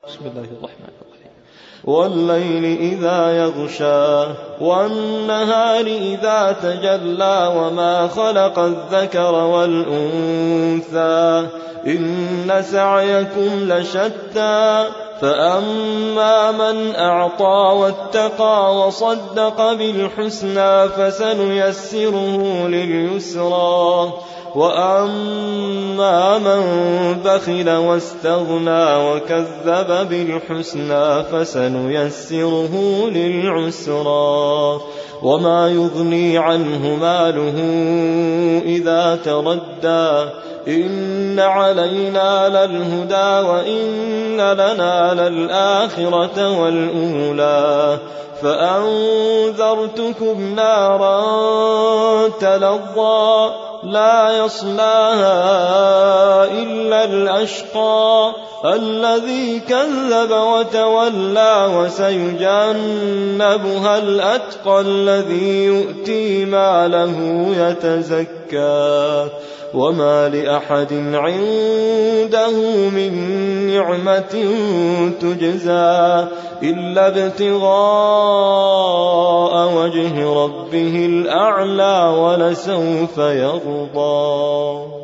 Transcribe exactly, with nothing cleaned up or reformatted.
بسم الله الرحمن الرحيم. والليل إذا يغشى والنهار إذا تجلى وما خلق الذكر والأنثى إن سعيكم لشتى فأما من أعطى واتقى وصدق بالحسنى فسنيسره لليسرى وأما من بخل واستغنى وكذب بالحسنى فسنيسره للعسرى وما يغني عنه ماله إذا تردى إن علينا للهدى وإن لنا للآخرة والأولى فأنذرتكم نارا تلظى لا يصلاها إلا الأشقى الذي كذب وتولى وسيجنبها الأتقى الذي يؤتي ماله يتزكى وما لأحد عنده من نعمة تجزى إلا ابتغاء وجه ربه الأعلى ولسوف يرضى.